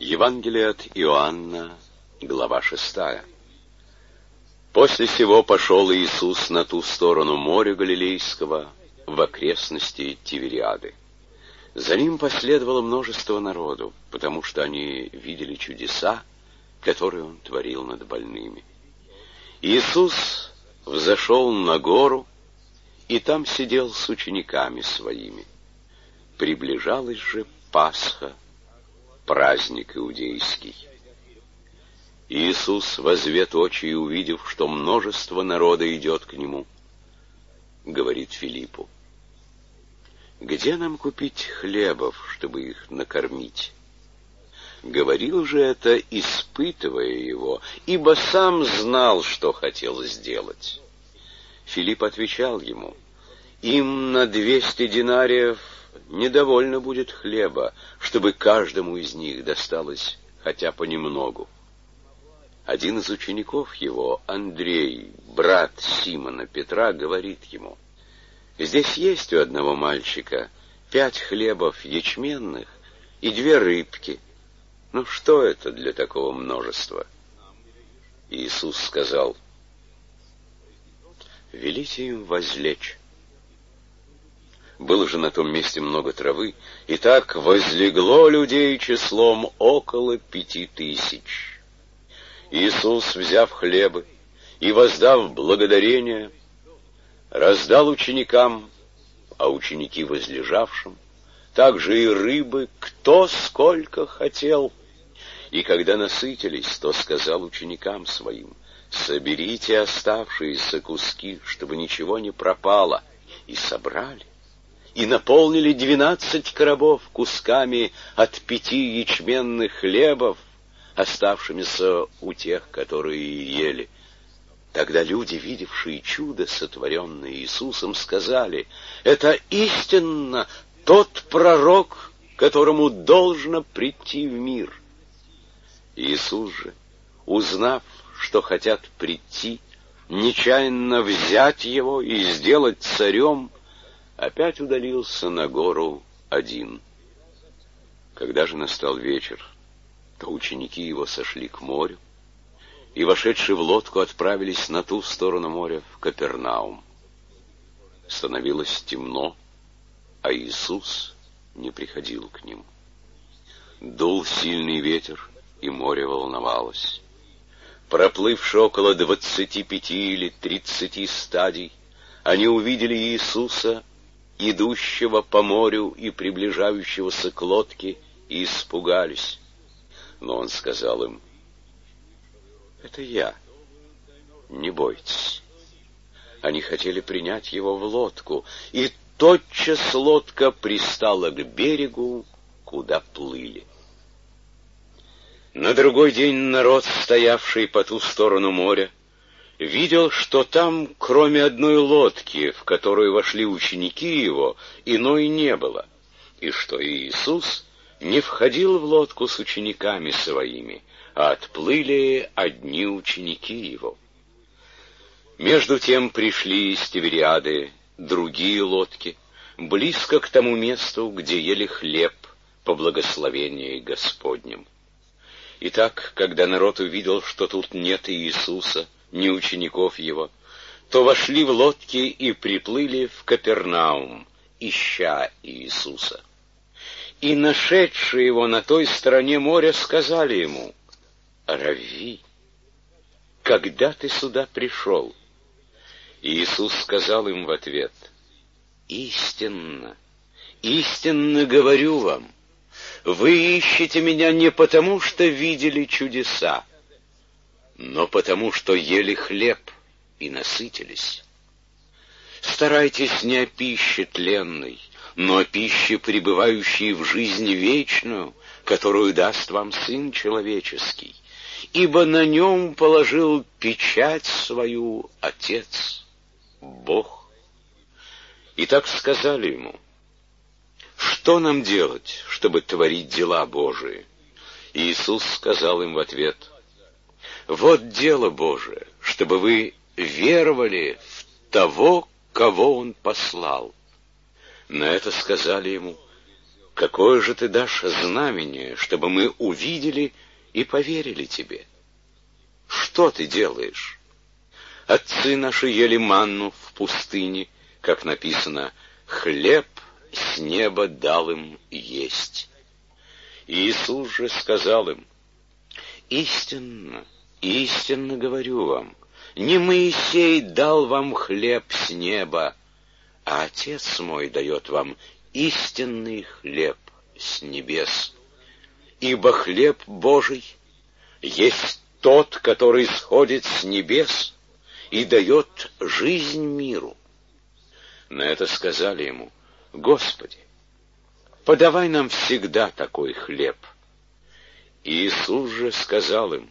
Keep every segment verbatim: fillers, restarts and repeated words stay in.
Евангелие от Иоанна, глава шестая. После сего пошел Иисус на ту сторону моря Галилейского, в окрестности Тивериады. За ним последовало множество народу, потому что они видели чудеса, которые он творил над больными. Иисус взошел на гору, и там сидел с учениками своими. Приближалась же Пасха, праздник иудейский. Иисус, возвет очи и увидев, что множество народа идет к нему, говорит Филиппу: «Где нам купить хлебов, чтобы их накормить?» Говорил же это, испытывая его, ибо сам знал, что хотел сделать. Филипп отвечал ему: «Им на двести динариев недовольно будет хлеба, чтобы каждому из них досталось хотя понемногу». Один из учеников его, Андрей, брат Симона Петра, говорит ему: «Здесь есть у одного мальчика пять хлебов ячменных и две рыбки. Ну что это для такого множества?» Иисус сказал: «Велите им возлечь». Было же на том месте много травы, и так возлегло людей числом около пяти тысяч. Иисус, взяв хлебы и воздав благодарение, раздал ученикам, а ученики возлежавшим, также и рыбы, кто сколько хотел. И когда насытились, то сказал ученикам своим: «Соберите оставшиеся куски, чтобы ничего не пропало». И собрали, и наполнили двенадцать коробов кусками от пяти ячменных хлебов, оставшимися у тех, которые ели. Тогда люди, видевшие чудо, сотворенное Иисусом, сказали: «Это истинно тот пророк, которому должно прийти в мир». Иисус же, узнав, что хотят прийти, нечаянно взять его и сделать царем, опять удалился на гору один. Когда же настал вечер, то ученики его сошли к морю, и, вошедшие в лодку, отправились на ту сторону моря, в Капернаум. Становилось темно, а Иисус не приходил к ним. Дул сильный ветер, и море волновалось. Проплывши около двадцати пяти или тридцати стадий, они увидели Иисуса, идущего по морю и приближающегося к лодке, и испугались. Но он сказал им: «Это я, не бойтесь». Они хотели принять его в лодку, и тотчас лодка пристала к берегу, куда плыли. На другой день народ, стоявший по ту сторону моря, видел, что там, кроме одной лодки, в которую вошли ученики его, иной не было, и что Иисус не входил в лодку с учениками своими, а отплыли одни ученики его. Между тем пришли из Тивериады другие лодки, близко к тому месту, где ели хлеб по благословении Господнем. Итак, когда народ увидел, что тут нет Иисуса, ни учеников его, то вошли в лодки и приплыли в Капернаум, ища Иисуса. И нашедшие его на той стороне моря сказали ему: «Равви, когда ты сюда пришел?» И Иисус сказал им в ответ: «Истинно, истинно говорю вам, вы ищете меня не потому, что видели чудеса, но потому, что ели хлеб и насытились. Старайтесь не о пище тленной, но о пище, пребывающей в жизнь вечную, которую даст вам Сын Человеческий, ибо на нем положил печать свою Отец, Бог». И так сказали ему: «Что нам делать, чтобы творить дела Божии?» И Иисус сказал им в ответ: «Вот дело Божие, чтобы вы веровали в того, кого Он послал». На это сказали ему: какое же ты дашь знамение, чтобы мы увидели и поверили тебе? Что ты делаешь? Отцы наши ели манну в пустыне, как написано, хлеб с неба дал им есть. Иисус же сказал им: истинно, истинно говорю вам, не Моисей дал вам хлеб с неба, а Отец мой дает вам истинный хлеб с небес. Ибо хлеб Божий есть тот, который сходит с небес и дает жизнь миру. На это сказали ему: Господи, подавай нам всегда такой хлеб. Иисус же сказал им: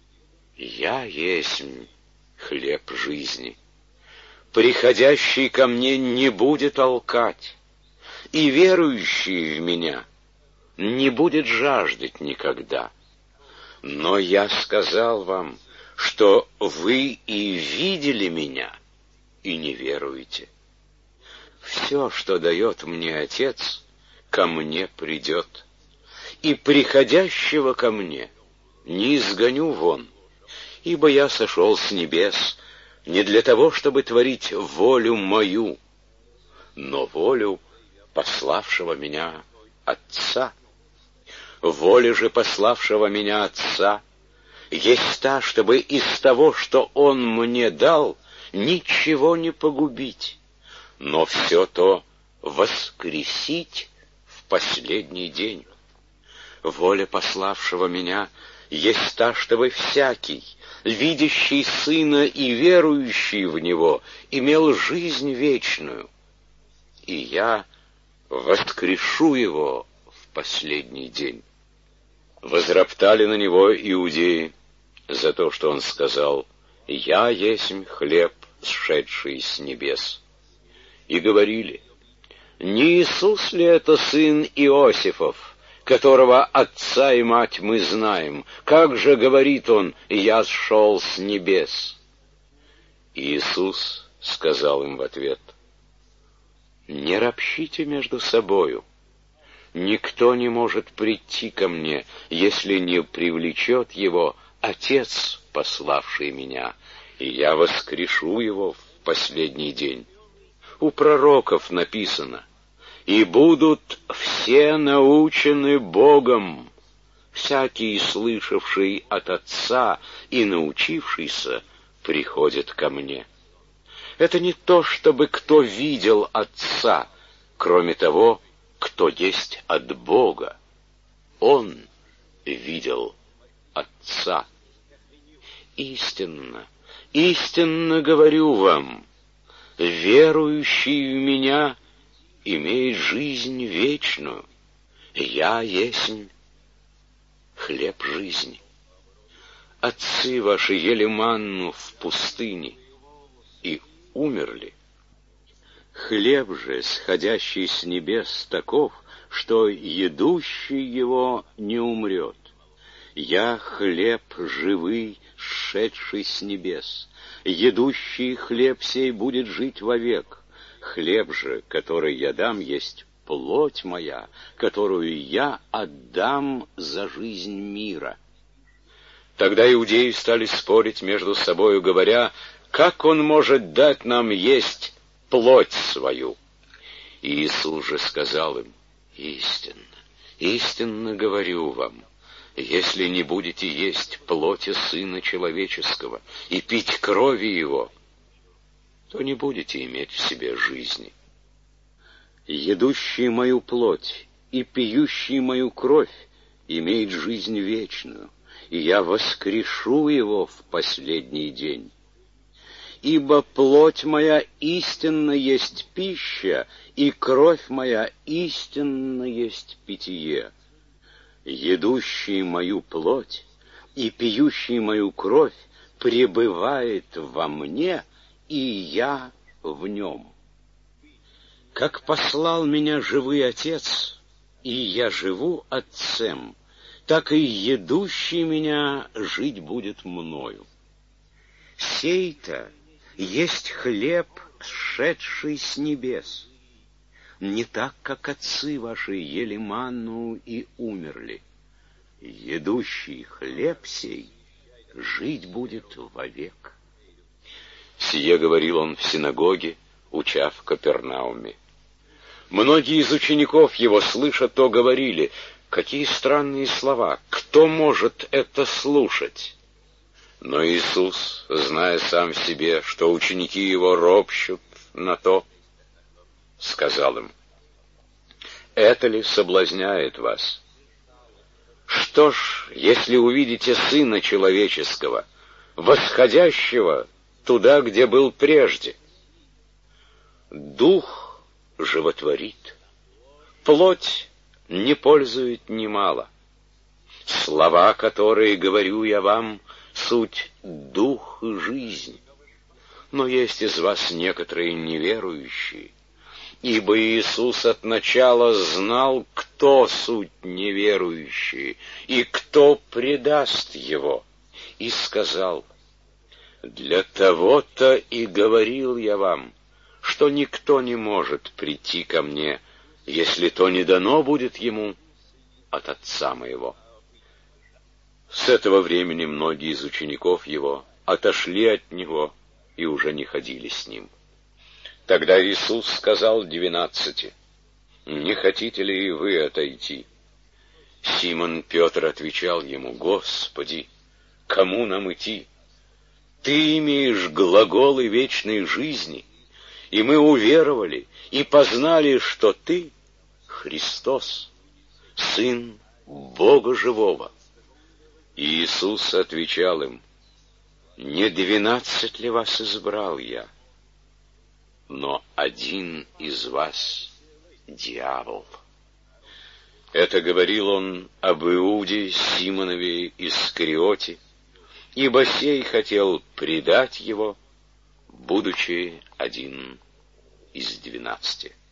Я есть хлеб жизни. Приходящий ко мне не будет алкать, и верующий в меня не будет жаждать никогда. Но я сказал вам, что вы и видели меня, и не веруете. Все, что дает мне Отец, ко мне придет, и приходящего ко мне не изгоню вон, ибо я сошел с небес не для того, чтобы творить волю мою, но волю пославшего меня Отца. Воля же пославшего меня Отца есть та, чтобы из того, что Он мне дал, ничего не погубить, но все то воскресить в последний день. Воля пославшего меня есть та, чтобы всякий, видящий Сына и верующий в Него, имел жизнь вечную, и я воскрешу его в последний день. Возроптали на него иудеи за то, что он сказал: «Я есть хлеб, сшедший с небес». И говорили: не Иисус ли это сын Иосифов, которого отца и мать мы знаем? Как же говорит он: «Я сшел с небес»?» И Иисус сказал им в ответ: не ропщите между собою. Никто не может прийти ко мне, если не привлечет его Отец, пославший меня, и я воскрешу его в последний день. У пророков написано: и будут все научены Богом. Всякий, слышавший от Отца и научившийся, приходит ко мне. Это не то, чтобы кто видел Отца, кроме того, кто есть от Бога. Он видел Отца. Истинно, истинно говорю вам, верующий в Меня имеет жизнь вечную. Я есть хлеб жизни. Отцы ваши ели манну в пустыне и умерли. Хлеб же, сходящий с небес, таков, что едущий его не умрет. Я хлеб живый, сшедший с небес. Едущий хлеб сей будет жить вовек. Хлеб же, который я дам, есть плоть моя, которую я отдам за жизнь мира. Тогда иудеи стали спорить между собою, говоря: как он может дать нам есть плоть свою? И Иисус же сказал им: истинно, истинно говорю вам, если не будете есть плоти Сына Человеческого и пить крови Его, то не будете иметь в себе жизни. Едущий мою плоть и пьющий мою кровь имеет жизнь вечную, и я воскрешу его в последний день. Ибо плоть моя истинно есть пища, и кровь моя истинно есть питье. Едущий мою плоть и пьющий мою кровь пребывает во мне, и я в нем. Как послал меня живый Отец, и я живу Отцем, так и едущий меня жить будет мною. Сей-то есть хлеб, сшедший с небес. не так, как отцы ваши ели манну и умерли. Едущий хлеб сей жить будет вовек». Сие говорил он в синагоге, уча в Капернауме. Многие из учеников его, слыша то, говорили: «Какие странные слова! Кто может это слушать?» Но Иисус, зная сам в себе, что ученики его ропщут на то, сказал им: «Это ли соблазняет вас? Что ж, если увидите Сына Человеческого, восходящего туда, где был прежде? Дух животворит, плоть не пользует немало. Слова, которые говорю я вам, суть дух и жизнь. Но есть из вас некоторые неверующие, ибо Иисус от начала знал, кто суть неверующие и кто предаст его, и сказал: для того-то и говорил я вам, что никто не может прийти ко мне, если то не дано будет ему от Отца моего». С этого времени многие из учеников его отошли от него и уже не ходили с ним. Тогда Иисус сказал двенадцати: «Не хотите ли и вы отойти?» Симон Петр отвечал ему: «Господи, кому нам идти? Ты имеешь глаголы вечной жизни, и мы уверовали и познали, что Ты — Христос, Сын Бога Живого». И Иисус отвечал им: «Не двенадцать ли вас избрал я? Но один из вас — дьявол». Это говорил он об Иуде Симонове Искариоте, ибо сей хотел предать его, будучи один из двенадцати.